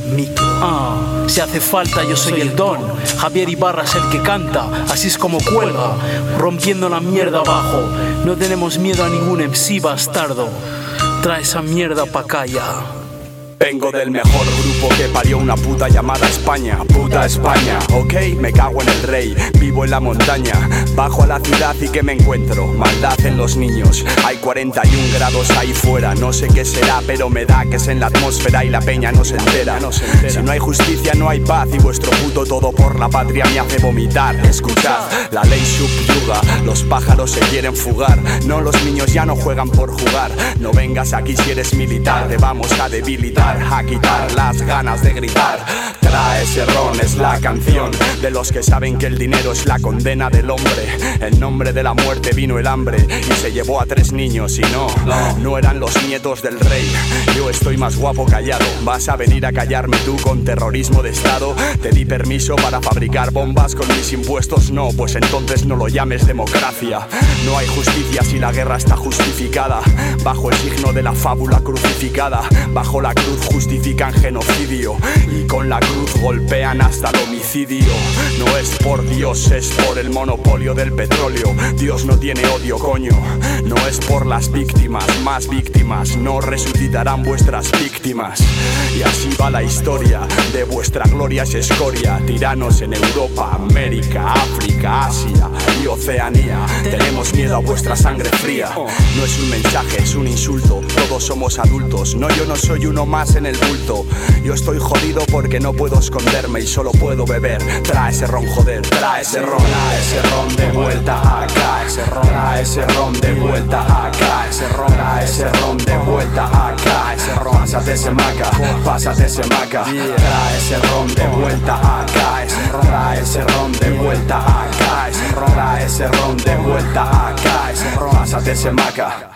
Si hace falta yo soy el don. Javier Ibarra es el que canta, así es como cuelga, rompiendo la mierda abajo. No tenemos miedo a ningún MC bastardo. Trae esa mierda pa' acá ya. Vengo del mejor grupo que parió una puta llamada España. Puta España, ok, me cago en el rey. Vivo en la montaña, bajo a la ciudad y que me encuentro. Maldad en los niños, hay 41 grados ahí fuera. No sé qué será, pero me da que es en la atmósfera y la peña no se entera. Si no hay justicia no hay paz y vuestro puto todo por la patria me hace vomitar. Escuchad, la ley subyuga, los pájaros se quieren fugar. No, los niños ya no juegan por jugar. No vengas aquí si eres militar, te vamos a debilitar, a quitar las ganas de gritar. Trae ese ron, es la canción de los que saben que el dinero es la condena del hombre. En nombre de la muerte vino el hambre y se llevó a 3 niños y no eran los nietos del rey. Yo estoy más guapo callado, vas a venir a callarme tú con terrorismo de estado. Te di permiso para fabricar bombas con mis impuestos, no, pues entonces no lo llames democracia. No hay justicia si la guerra está justificada, bajo el signo de la fábula crucificada. Bajo la cruz justifican genocidio y con la cruz golpean hasta el homicidio. No es por Dios, es por el monopolio del petróleo. Dios no tiene odio, coño. No es por las víctimas, más víctimas no resucitarán vuestras víctimas. Y así va la historia de vuestra gloria es escoria. Tiranos en Europa, América, África, Asia y Oceanía. Tenemos miedo a vuestra sangre fría. No es un mensaje, es un insulto. Todos somos adultos, no, yo no soy uno más en el bulto. Yo estoy jodido porque no puedo esconderme y solo puedo beber. Trae ese ron, joder, trae ese ron. Trae ese ron de vuelta acá. Ese ron, trae ese ron de vuelta acá. Ese ron, trae ese ron de vuelta acá. Ese ron, pásate ese maca, pásate ese maca. Trae ese ron de vuelta acá. Ese ron, trae ese ron de vuelta acá. Ese ron, trae ese ron de vuelta acá. Ese ron, pásate ese maca.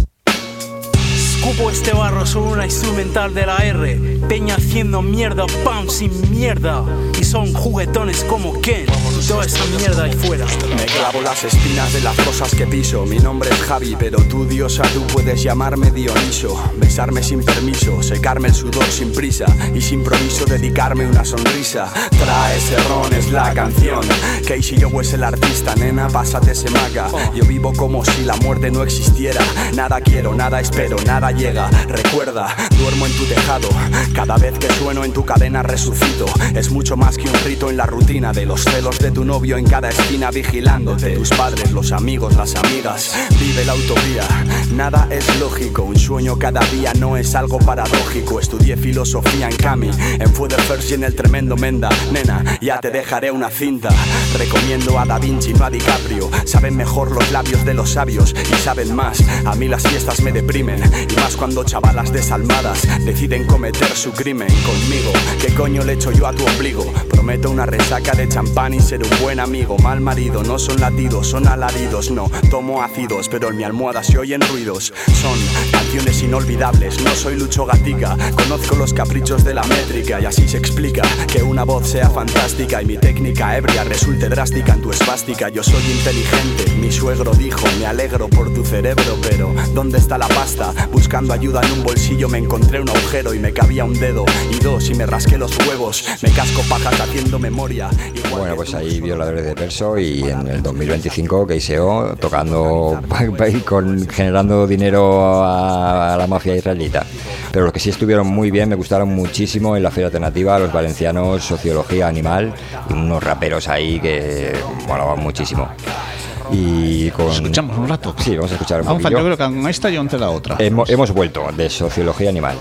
Escupo este barro sobre una instrumental de la R. Peña haciendo mierda, pam, sin mierda. Y son juguetones como Ken. Toda esa mierda ahí fuera. Me clavo las espinas de las cosas que piso. Mi nombre es Javi, pero tú, diosa, tú puedes llamarme Dioniso. Besarme sin permiso, secarme el sudor sin prisa y sin improviso dedicarme una sonrisa. Trae ese ron, es la canción. Casey Joe es el artista, nena, pásate ese maca. Yo vivo como si la muerte no existiera. Nada quiero, nada espero, nada llega. Recuerda, duermo en tu tejado. Cada vez que sueno en tu cadena resucito. Es mucho más que un rito en la rutina de los celos de tu novio en cada esquina vigilándote. Tus padres, los amigos, las amigas. Vive la utopía, nada es lógico. Un sueño cada día no es algo paradójico. Estudié filosofía en Cami, en Further First y en el tremendo Menda. Nena, ya te dejaré una cinta. Recomiendo a Da Vinci, no a DiCaprio. Saben mejor los labios de los sabios y saben más. A mí las fiestas me deprimen, y más cuando chavalas desalmadas deciden cometer su crimen conmigo. ¿Qué coño le echo yo a tu ombligo? Prometo una resaca de champán y ser un buen amigo. Mal marido, no son latidos, son alaridos. No, tomo ácidos, pero en mi almohada se oyen ruidos. Son canciones inolvidables, no soy Lucho Gatica. Conozco los caprichos de la métrica y así se explica que una voz sea fantástica y mi técnica ebria resulte drástica en tu espástica. Yo soy inteligente, mi suegro dijo, me alegro por tu cerebro, pero ¿dónde está la pasta? Buscando ayuda en un bolsillo me encontré un agujero y me cabía un dedo y dos y me rasqué los huevos. Me casco pajas haciendo memoria. Bueno, pues ahí Violadores de Verso y en el 2025 KCO tocando, generando dinero a la mafia israelita. Pero los que sí estuvieron muy bien, me gustaron muchísimo en la Feria Alternativa, los valencianos Sociología Animal y unos raperos ahí que molaban muchísimo. Y con... ¿Escuchamos un rato? Sí, vamos a escuchar un poquillo. Yo creo que con esta y ante la otra. Hemos vuelto de Sociología Animal.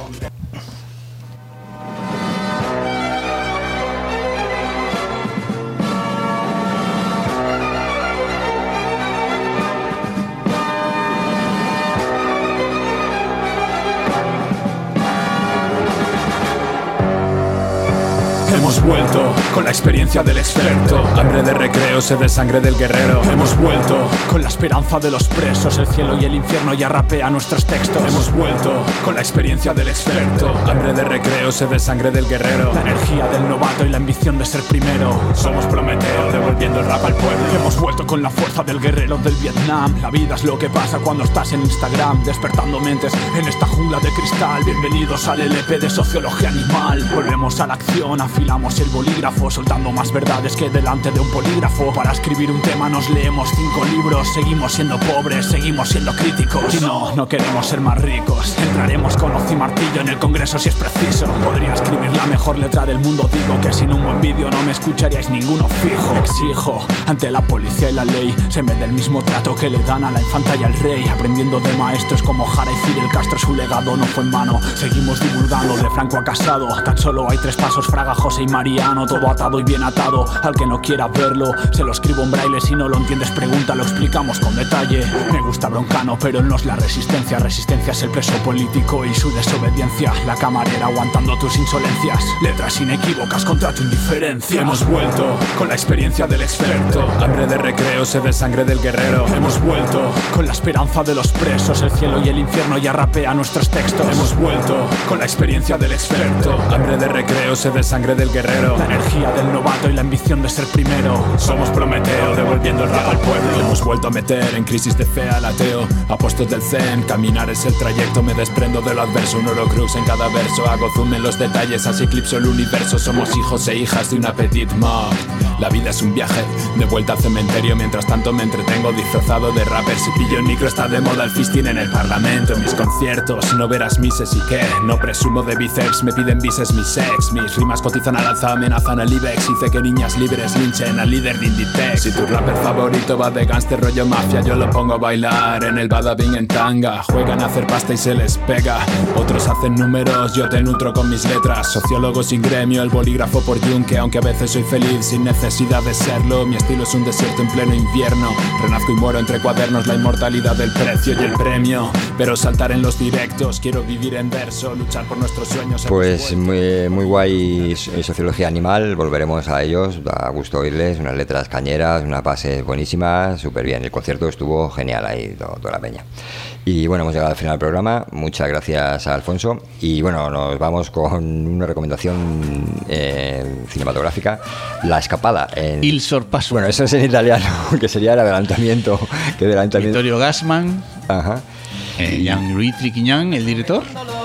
Hemos vuelto con la experiencia del experto. Hambre de recreo, sed de sangre del guerrero. Hemos vuelto con la esperanza de los presos. El cielo y el infierno ya rapea nuestros textos. Hemos vuelto con la experiencia del experto. Hambre de recreo, sed de sangre del guerrero. La energía del novato y la ambición de ser primero. Somos Prometeo, devolviendo el rap al pueblo. Hemos vuelto con la fuerza del guerrero del Vietnam. La vida es lo que pasa cuando estás en Instagram, despertando mentes en esta jungla de cristal. Bienvenidos al LP de Sociología Animal. Volvemos a la acción, afilamos el bolígrafo, soltando más verdades que delante de un polígrafo. Para escribir un tema nos leemos 5 libros. Seguimos siendo pobres, seguimos siendo críticos. Y no queremos ser más ricos. Entraremos con hoz y martillo en el Congreso si es preciso. Podría escribir la mejor letra del mundo. Digo que sin un buen vídeo no me escucharíais ninguno fijo. Exijo ante la policía y la ley se me dé el mismo trato que le dan a la infanta y al rey. Aprendiendo de maestros como Jara y Fidel Castro, su legado no fue en vano. Seguimos divulgando de Franco a Casado. Tan solo hay 3 pasos, Fraga, José y Mariano. Todo atado y bien atado, al que no quiera verlo se lo escribo en braille. Si no lo entiendes pregunta, lo explicamos con detalle. Me gusta Broncano, pero él no es la resistencia. Resistencia es el preso político y su desobediencia. La camarera aguantando tus insolencias. Letras inequívocas contra tu indiferencia. Hemos vuelto con la experiencia del experto. Hambre de recreo, sed de sangre del guerrero. Hemos vuelto con la esperanza de los presos. El cielo y el infierno ya rapea nuestros textos. Hemos vuelto con la experiencia del experto. Hambre de recreo, sed de sangre del guerrero. La energía del novato y la ambición de ser primero. Somos Prometeo, devolviendo el rap al pueblo. Hemos vuelto a meter en crisis de fe al ateo. Apuestos del zen, caminar es el trayecto. Me desprendo de lo adverso, un Horocrux en cada verso. Hago zoom en los detalles, así eclipso el universo. Somos hijos e hijas de una petite mob. La vida es un viaje, de vuelta al cementerio. Mientras tanto me entretengo disfrazado de rapper. Si pillo el micro está de moda el fisting en el parlamento. Mis conciertos, no verás mises y qué. No presumo de bíceps, me piden bises mi sex. Mis rimas cotizan al alza, amenazan al IBEX. Hice que niñas libres linchen al líder de Inditex. Si tu rapper favorito va de gangster rollo mafia, yo lo pongo a bailar en el Badabing en tanga. Juegan a hacer pasta y se les pega. Otros hacen números, yo te nutro con mis letras. Sociólogo sin gremio, el bolígrafo por yunque. Aunque a veces soy feliz sin necesidad de serlo. Mi estilo es un desierto en pleno invierno. Renazco y muero entre cuadernos, la inmortalidad del precio y el premio. Pero saltar en los directos, quiero vivir en verso, luchar por nuestros sueños. Pues muy guay Sociología Animal, volveremos a ellos, da gusto oírles, unas letras cañeras, unas bases buenísimas, súper bien. El concierto estuvo genial ahí, toda la peña. Y bueno, hemos llegado al final del programa. Muchas gracias a Alfonso. Y bueno, nos vamos con una recomendación cinematográfica. La Escapada. Il Sorpasso. Bueno, eso es en italiano, que sería el adelantamiento. Vittorio Gassman. Ajá. Jean-Louis Trintignant, el director.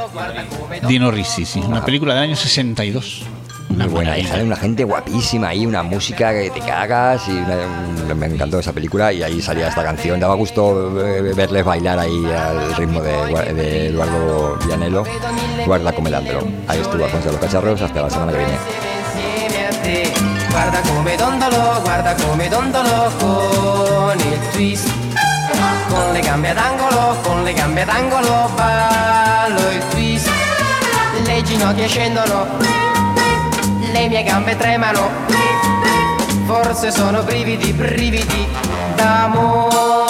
Dino Risi, sí. Una película del año 62. Muy buena, y sale una gente guapísima ahí, una música que te cagas y me encantó esa película y ahí salía esta canción. Daba gusto verles bailar ahí al ritmo de Eduardo Vianello, Guarda come dandolo. Ahí estuvo Alfonso de los Cacharros, hasta la semana que viene. Guarda come dondolo con il twist. Con le gambe ad angolo ballo il twist. Le ginocchia scendono, le mie gambe tremano, forse sono brividi d'amore.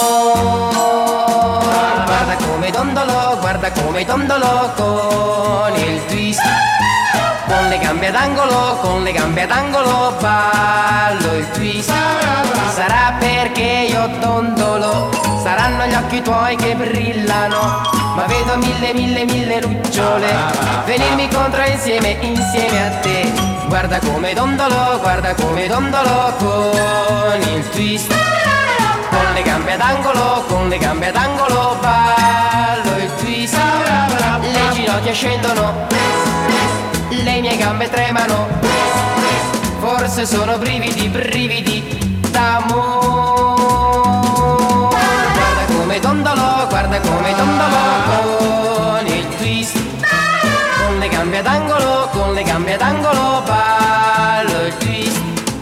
Guarda come dondolo con il twist. Con le gambe ad angolo ballo il twist. Sarà perché io dondolo, saranno gli occhi tuoi che brillano, ma vedo mille lucciole venirmi contro insieme a te. Guarda come dondolo con il twist. Con le gambe ad angolo ballo il twist. Le ginocchia scendono, le mie gambe tremano, forse sono brividi d'amore. Guarda come dondolo con il twist. Con le gambe ad angolo ballo il twist.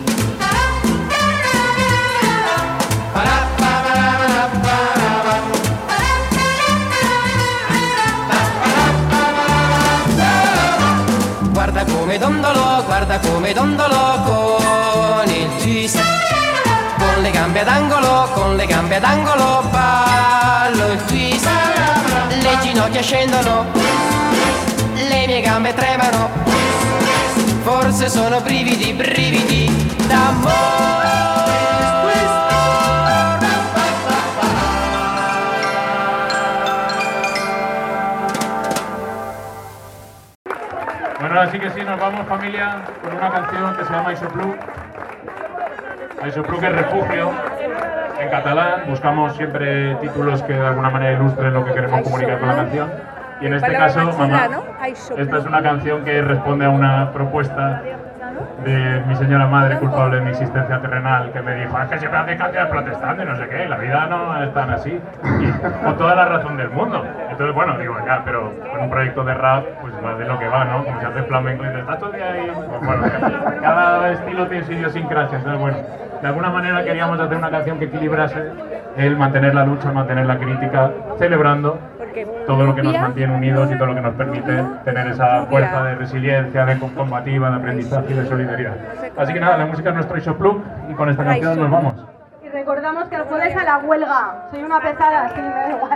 Guarda come dondolo con il twist. Con le gambe ad angolo ballo il twist. Le ginocchia scendono, le mie gambe tremano, forse cose sono brividi, brividi d'amore. Bueno, ahora sí que sí, nos vamos, familia, con una canción que se llama Aixopluc. Aixopluc es refugio en catalán. Buscamos siempre títulos que de alguna manera ilustren lo que queremos comunicar con la canción. Y en este caso, mamá, esta es una canción que responde a una propuesta de mi señora madre, culpable de mi existencia terrenal, que me dijo: es que siempre hace canciones protestando y no sé qué, la vida no es tan así, y con toda la razón del mundo. Entonces, bueno, digo, ya, pero con un proyecto de rap, pues va de lo que va, ¿no? Como se hace flamenco y dices, está todo el día ahí, pues bueno, cada estilo tiene su idiosincrasia. Entonces, bueno, de alguna manera queríamos hacer una canción que equilibrase el mantener la lucha, mantener la crítica, celebrando todo lo que nos mantiene unidos y todo lo que nos permite tener esa fuerza de resiliencia, de combativa, de aprendizaje y de solidaridad. Así que nada, la música es nuestro Aixopluc y con esta canción nos vamos. Y recordamos que el jueves a la huelga. Soy una pesada, así que me da igual.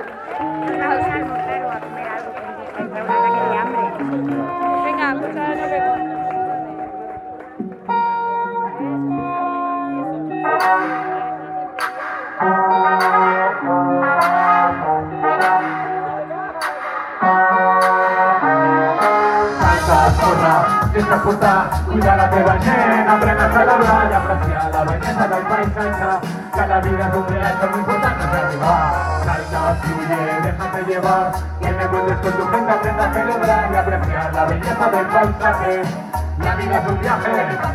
Venga, pues ahora nos vemos. Esta puta, cuida la teva gent, aprèn a celebrar i apreciar la bellesa del paisatge, que la vida és un viatge, lo importante es arribar. Salta, fluye, déjate llevar, que te encuentres con tu gente, aprenda a celebrar y apreciar la belleza del paisaje. La vida és un viaje.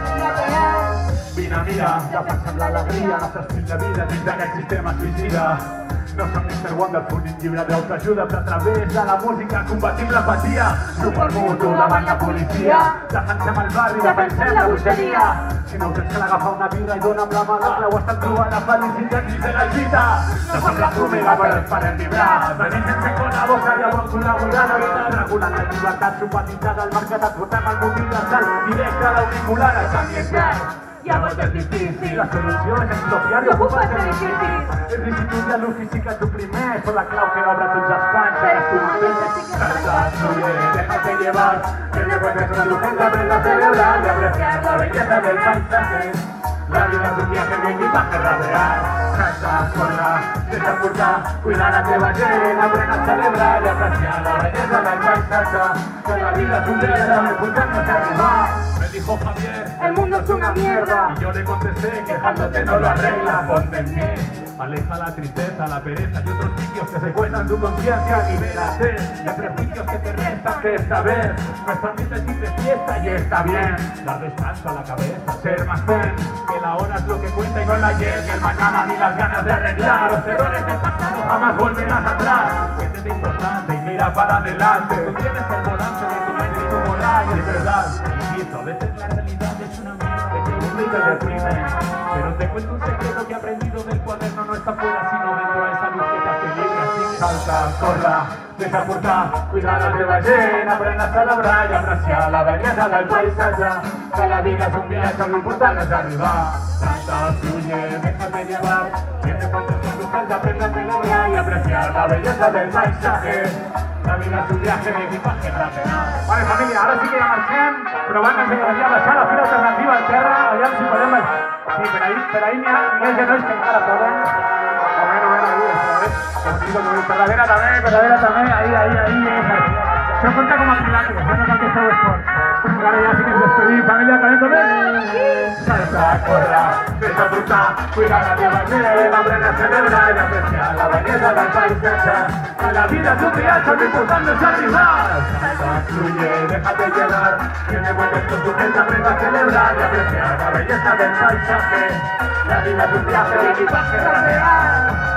Vine, mira, que per semblar l'alegria, s'escriu la vida dins d'aquest sistema suïcida. No som Mr. Wonderful, un llibre d'autoajuda, però a través de la música combatim l'apatia. Supermutu davant la policia, defensem el barri, defensem la bruixeria. Si no tens que l'agafar una birra i dona amb la mà l'altra, ho estan trobant la felicitat dins de la lluita. No som la fumega, però ens farem vibrar. Venim sense col·laborar, llavors col·laborar. Regulant la llibertat subventitzada, el mercat et portem al multiversal, directe a l'auricular, el canvi és llarg. Llavors és difícil, la solució és expropiar i ocupar-se difícil. És l'institut de l'ús física tu primer, són la clau que obre tots els panys. Eres tu mateix, salta, fluye, déjate llevar, que te encuentres con tu gente, aprenda a celebrar y apreciar la belleza del paisaje. La vida és un viaje que equipaje rapear. Salta, corre, deixa portar, cuida la teva gent, aprèn a celebrar i apreciar la belleza del paisaje. Que la vida és un viaje, lo importante es arribar. Me dijo Javier, el mundo es una mierda. Y yo le contesté, quejándote no lo arregla, ponte en mí. Aleja la tristeza, la pereza y otros vicios que secuestran tu conciencia. Libérate de prejuicios que te restan que saber. Nuestro ambiente es de fiesta y está bien. Dar descanso a la cabeza, ser más zen. Que la hora es lo que cuenta y no el ayer. Que el mañana ni las ganas de arreglar. Los errores del pasado jamás volverás atrás. Siéntete importante y mira para adelante. Tú tienes el volante de tu mente y tu moral. Y es verdad, insisto, a veces la realidad es una mierda que te hunde y te deprime. Pero te cuento un secreto que he aprendido del cuaderno. No está fuera sino dentro de esa luz que te hace libre. Así que salta, corra, deja portar, cuida la teva gent, aprèn a celebrar i apreciar la bellesa del paisatge. Que la vida és un viatge, lo importante es arribar. Salta, fluye, déjate llevar, que te encuentres con tu gente, aprende a celebrar y apreciar la belleza del paisaje. La vida és un viaje en equipaje rapear. Vale, família, ara sí que ja marxem, però abans ens agradaria baixar la fila alternativa al terra, aviam si podem... Sí, per ahí n'hi ha genolls que encara poden. Per darrere també, ahí. Això compta com a pilates, no cal que feu esport. Ara ja sí que ens despedim, família, calent. Salta, corre, deixa portar, cuida la teva gent, aprèn a celebrar i apreciar la bellesa del paisatge. Que la vida és un viatge, lo importante es arribar. Salta, fluye, déjate llevar, que te encuentres con tu gente, aprende a celebrar y apreciar la belleza del paisaje. La vida es un viaje de equipaje rapear.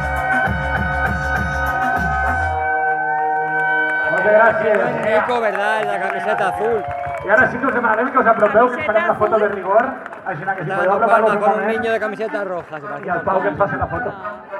Gracias. Eco, ¿verdad? La camiseta azul. Y ahora sí que us demanarem que us apropeu, que farem la foto de rigor. Així que si podeu apropar-vos un moment. Con un niño de camiseta roja. Y al Pau que ens faci la foto.